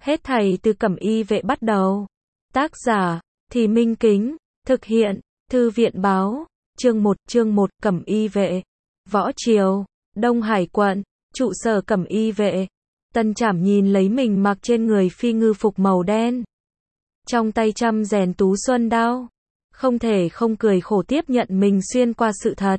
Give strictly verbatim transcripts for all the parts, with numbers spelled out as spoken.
Hết thảy từ Cẩm Y Vệ bắt đầu. Tác giả, Thì Minh Kính, thực hiện, Thư viện báo, chương một, chương một, Cẩm Y Vệ. Võ Triều, Đông Hải quận, trụ sở Cẩm Y Vệ. Tần Trảm nhìn lấy mình mặc trên người phi ngư phục màu đen. Trong tay chăm rèn tú xuân đao. Không thể không cười khổ tiếp nhận mình xuyên qua sự thật.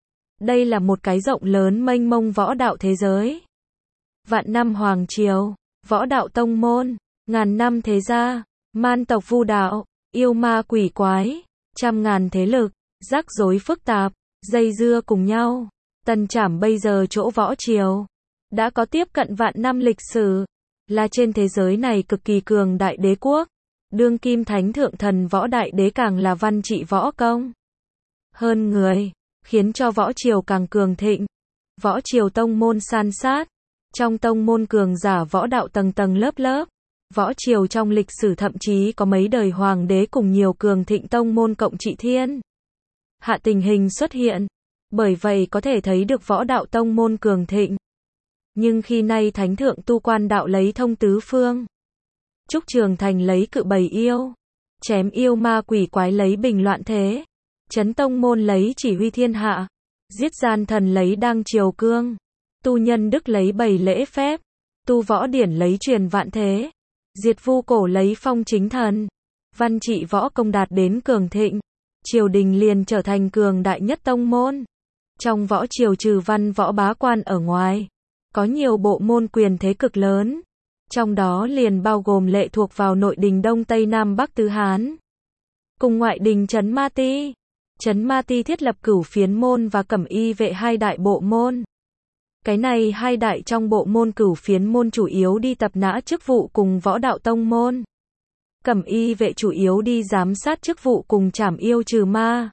Đây là một cái rộng lớn mênh mông võ đạo thế giới. Vạn năm hoàng triều, võ đạo tông môn, ngàn năm thế gia, man tộc vu đạo, yêu ma quỷ quái, trăm ngàn thế lực, rắc rối phức tạp, dây dưa cùng nhau. Tần Trảm bây giờ chỗ võ triều, đã có tiếp cận vạn năm lịch sử, là trên thế giới này cực kỳ cường đại đế quốc. Đương kim thánh thượng thần võ đại đế càng là văn trị võ công hơn người, khiến cho võ triều càng cường thịnh. Võ triều tông môn san sát, trong tông môn cường giả võ đạo tầng tầng lớp lớp. Võ triều trong lịch sử thậm chí có mấy đời hoàng đế cùng nhiều cường thịnh tông môn cộng trị thiên hạ tình hình xuất hiện. Bởi vậy có thể thấy được võ đạo tông môn cường thịnh. Nhưng khi nay thánh thượng tu quan đạo lấy thông tứ phương, Trúc Trường Thành lấy cự bầy yêu, chém yêu ma quỷ quái lấy bình loạn thế, chấn tông môn lấy chỉ huy thiên hạ, giết gian thần lấy đăng triều cương, tu nhân đức lấy bày lễ phép, tu võ điển lấy truyền vạn thế, diệt vu cổ lấy phong chính thần, văn trị võ công đạt đến cường thịnh, triều đình liền trở thành cường đại nhất tông môn. Trong võ triều trừ văn võ bá quan ở ngoài, có nhiều bộ môn quyền thế cực lớn. Trong đó liền bao gồm lệ thuộc vào nội đình Đông Tây Nam Bắc Tứ Hán. Cùng ngoại đình Trấn Ma Ti. Trấn Ma Ti thiết lập Cửu Phiến môn và Cẩm Y Vệ hai đại bộ môn. Cái này hai đại trong bộ môn Cửu Phiến môn chủ yếu đi tập nã chức vụ cùng võ đạo tông môn. Cẩm Y Vệ chủ yếu đi giám sát chức vụ cùng trảm yêu trừ ma.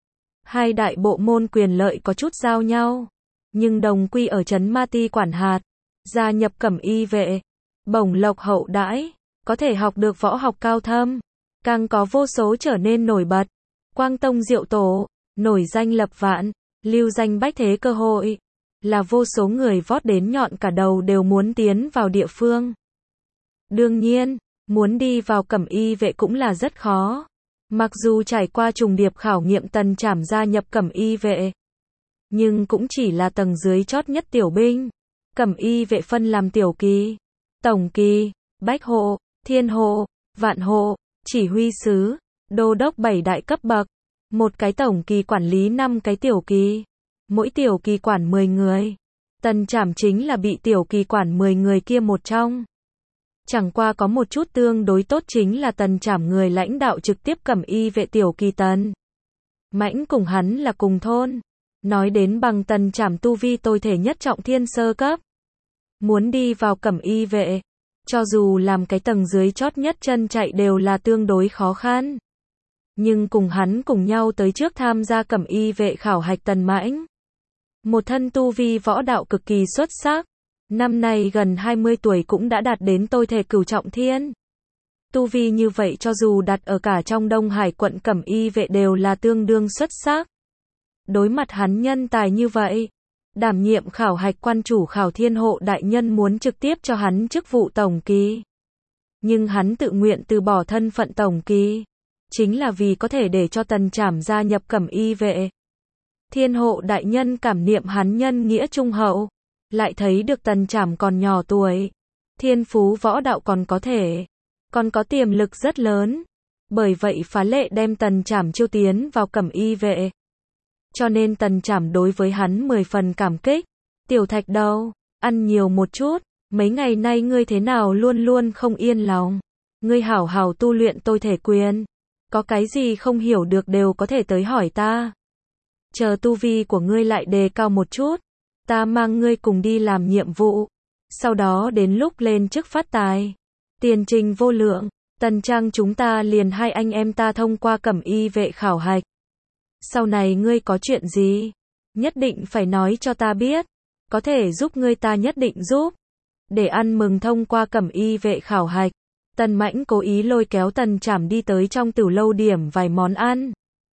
Hai đại bộ môn quyền lợi có chút giao nhau, nhưng đồng quy ở Trấn Ma Ti quản hạt. Gia nhập Cẩm Y Vệ, bổng lộc hậu đãi, có thể học được võ học cao thâm, càng có vô số trở nên nổi bật. Quang tông diệu tổ, nổi danh lập vạn, lưu danh bách thế cơ hội, là vô số người vót đến nhọn cả đầu đều muốn tiến vào địa phương. Đương nhiên, muốn đi vào Cẩm Y Vệ cũng là rất khó. Mặc dù trải qua trùng điệp khảo nghiệm Tần Trảm gia nhập Cẩm Y Vệ, nhưng cũng chỉ là tầng dưới chót nhất tiểu binh. Cẩm Y Vệ phân làm tiểu kỳ, tổng kỳ, bách hộ, thiên hộ, vạn hộ, chỉ huy sứ, đô đốc bảy đại cấp bậc. Một cái tổng kỳ quản lý năm cái tiểu kỳ, mỗi tiểu kỳ quản mười người. Tần Trảm chính là bị tiểu kỳ quản mười người kia một trong. Chẳng qua có một chút tương đối tốt chính là Tần Trảm người lãnh đạo trực tiếp Cẩm Y Vệ tiểu kỳ Tần Mãnh cùng hắn là cùng thôn. Nói đến bằng Tần Trảm tu vi tôi thể nhất trọng thiên sơ cấp. Muốn đi vào Cẩm Y Vệ, cho dù làm cái tầng dưới chót nhất chân chạy đều là tương đối khó khăn. Nhưng cùng hắn cùng nhau tới trước tham gia Cẩm Y Vệ khảo hạch Tần Mãnh. Một thân tu vi võ đạo cực kỳ xuất sắc. Năm nay gần hai mươi tuổi cũng đã đạt đến tôi thể cửu trọng thiên. Tu vi như vậy cho dù đặt ở cả trong Đông Hải quận Cẩm Y Vệ đều là tương đương xuất sắc. Đối mặt hắn nhân tài như vậy, đảm nhiệm khảo hạch quan chủ khảo thiên hộ đại nhân muốn trực tiếp cho hắn chức vụ tổng kỳ. Nhưng hắn tự nguyện từ bỏ thân phận tổng kỳ, chính là vì có thể để cho Tần Trảm gia nhập Cẩm Y Vệ. Thiên hộ đại nhân cảm niệm hắn nhân nghĩa trung hậu, lại thấy được Tần Trảm còn nhỏ tuổi, thiên phú võ đạo còn có thể, còn có tiềm lực rất lớn. Bởi vậy phá lệ đem Tần Trảm chiêu tiến vào Cẩm Y Vệ. Cho nên Tần Trảm đối với hắn mười phần cảm kích. Tiểu Thạch đâu, ăn nhiều một chút, mấy ngày nay ngươi thế nào luôn luôn không yên lòng. Ngươi hảo hảo tu luyện tôi thể quyền, có cái gì không hiểu được đều có thể tới hỏi ta. Chờ tu vi của ngươi lại đề cao một chút, ta mang ngươi cùng đi làm nhiệm vụ. Sau đó đến lúc lên chức phát tài, tiền trình vô lượng, Tần Trang chúng ta liền hai anh em ta thông qua Cẩm Y Vệ khảo hạch. Sau này ngươi có chuyện gì, nhất định phải nói cho ta biết, có thể giúp ngươi ta nhất định giúp. Để ăn mừng thông qua Cẩm Y Vệ khảo hạch, Tần Mãnh cố ý lôi kéo Tần Trảm đi tới trong tửu lâu điểm vài món ăn.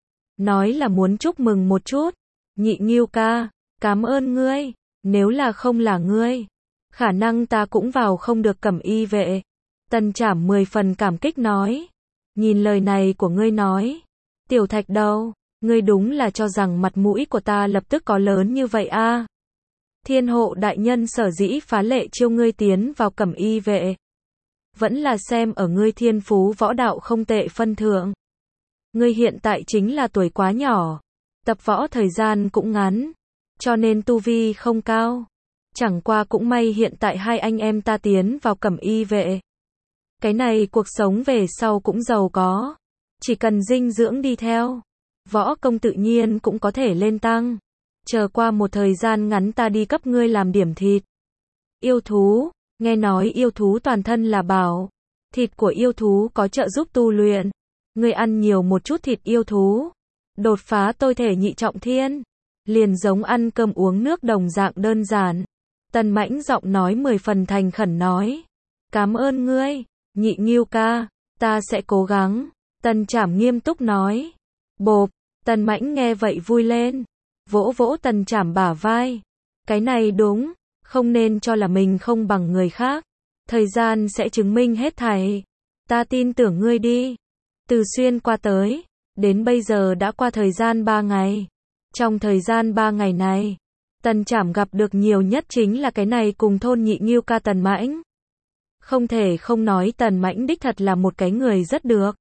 Nói là muốn chúc mừng một chút. Nhị Ngưu ca, cảm ơn ngươi, nếu là không là ngươi, khả năng ta cũng vào không được Cẩm Y Vệ. Tần Trảm mười phần cảm kích nói. Nhìn lời này của ngươi nói. Tiểu Thạch đâu, ngươi đúng là cho rằng mặt mũi của ta lập tức có lớn như vậy a? À? Thiên hộ đại nhân sở dĩ phá lệ chiêu ngươi tiến vào cẩm y vệ. Vẫn là xem ở ngươi thiên phú võ đạo không tệ phân thượng. Ngươi hiện tại chính là tuổi quá nhỏ. Tập võ thời gian cũng ngắn. Cho nên tu vi không cao. Chẳng qua cũng may hiện tại hai anh em ta tiến vào cẩm y vệ. Cái này cuộc sống về sau cũng giàu có. Chỉ cần dinh dưỡng đi theo. Võ công tự nhiên cũng có thể lên tăng. Chờ qua một thời gian ngắn ta đi cấp ngươi làm điểm thịt. Yêu thú, nghe nói yêu thú toàn thân là bảo. Thịt của yêu thú có trợ giúp tu luyện. Ngươi ăn nhiều một chút thịt yêu thú. Đột phá tôi thể nhị trọng thiên. Liền giống ăn cơm uống nước đồng dạng đơn giản. Tần Mãnh giọng nói mười phần thành khẩn nói. Cảm ơn ngươi, Nhị Ngưu ca, ta sẽ cố gắng. Tần Trảm nghiêm túc nói. Bộp, Tần Mãnh nghe vậy vui lên. Vỗ vỗ Tần Trảm bả vai. Cái này đúng, không nên cho là mình không bằng người khác. Thời gian sẽ chứng minh hết thảy. Ta tin tưởng ngươi đi. Từ xuyên qua tới, đến bây giờ đã qua thời gian ba ngày. Trong thời gian ba ngày này, Tần Trảm gặp được nhiều nhất chính là cái này cùng thôn Nhị Ngưu ca Tần Mãnh. Không thể không nói Tần Mãnh đích thật là một cái người rất được.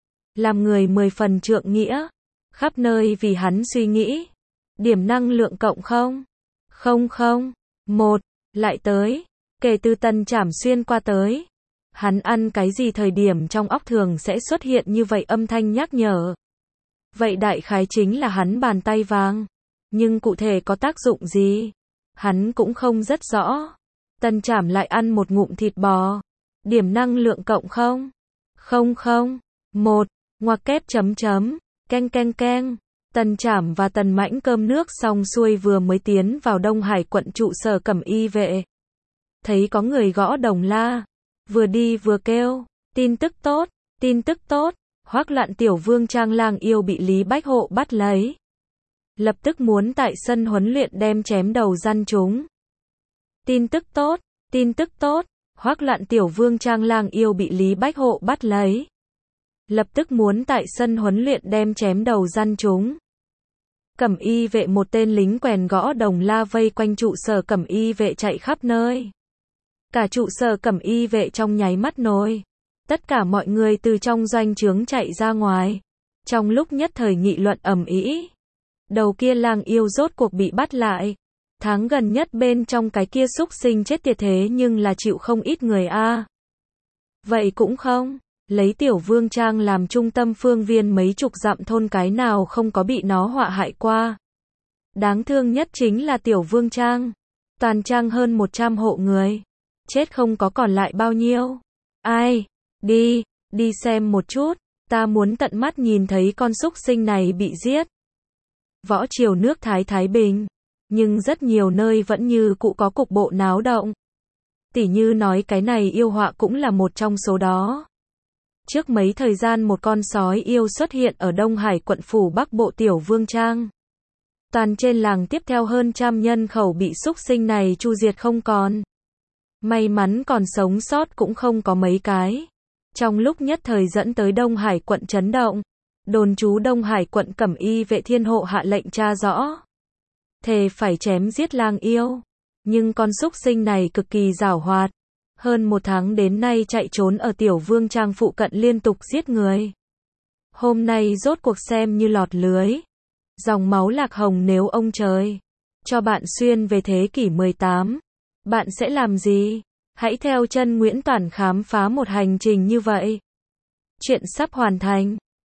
Làm người mười phần trượng nghĩa, khắp nơi vì hắn suy nghĩ. Điểm năng lượng cộng không? Không không. Một, lại tới. Kể từ Tần Trảm xuyên qua tới. Hắn ăn cái gì thời điểm trong óc thường sẽ xuất hiện như vậy âm thanh nhắc nhở. Vậy đại khái chính là hắn bàn tay vàng. Nhưng cụ thể có tác dụng gì? Hắn cũng không rất rõ. Tần Trảm lại ăn một ngụm thịt bò. Điểm năng lượng cộng không? Không không. Một, ngoặc kép chấm chấm. Keng keng keng. Tần Trảm và Tần Mãnh cơm nước xong xuôi vừa mới tiến vào Đông Hải quận trụ sở cẩm y vệ. Thấy có người gõ đồng la. Vừa đi vừa kêu. Tin tức tốt, tin tức tốt. Hoắc Loạn tiểu vương Trang Lang yêu bị Lý Bách Hộ bắt lấy. Lập tức muốn tại sân huấn luyện đem chém đầu răn chúng. Tin tức tốt, tin tức tốt. Hoắc Loạn tiểu vương Trang Lang yêu bị Lý Bách Hộ bắt lấy. Lập tức muốn tại sân huấn luyện đem chém đầu răn chúng. Cẩm y vệ một tên lính quèn gõ đồng la vây quanh trụ sở cẩm y vệ chạy khắp nơi. Cả trụ sở cẩm y vệ trong nháy mắt nổi. Tất cả mọi người từ trong doanh trướng chạy ra ngoài. Trong lúc nhất thời nghị luận ầm ĩ. Đầu kia Lang yêu rốt cuộc bị bắt lại. Tháng gần nhất bên trong cái kia xúc sinh chết tiệt thế nhưng là chịu không ít người a. À. Vậy cũng không, lấy tiểu vương trang làm trung tâm phương viên mấy chục dặm thôn cái nào không có bị nó họa hại qua. Đáng thương nhất chính là tiểu vương trang. Toàn trang hơn một trăm hộ người. Chết không có còn lại bao nhiêu. Ai? Đi, đi xem một chút. Ta muốn tận mắt nhìn thấy con xúc sinh này bị giết. Võ triều nước Thái Thái Bình. Nhưng rất nhiều nơi vẫn như cũ có cục bộ náo động. Tỉ như nói cái này yêu họa cũng là một trong số đó. Trước mấy thời gian một con sói yêu xuất hiện ở Đông Hải quận phủ Bắc Bộ Tiểu Vương Trang. Toàn trên làng tiếp theo hơn trăm nhân khẩu bị xúc sinh này chu diệt không còn. May mắn còn sống sót cũng không có mấy cái. Trong lúc nhất thời dẫn tới Đông Hải quận chấn động. Đồn trú Đông Hải quận cẩm y vệ thiên hộ hạ lệnh tra rõ. Thề phải chém giết lang yêu. Nhưng con xúc sinh này cực kỳ giảo hoạt. Hơn một tháng đến nay chạy trốn ở Tiểu Vương Trang phụ cận liên tục giết người. Hôm nay rốt cuộc xem như lọt lưới. Dòng máu lạc hồng nếu ông trời cho bạn xuyên về thế kỷ mười tám. Bạn sẽ làm gì? Hãy theo chân Nguyễn Toản khám phá một hành trình như vậy. Chuyện sắp hoàn thành.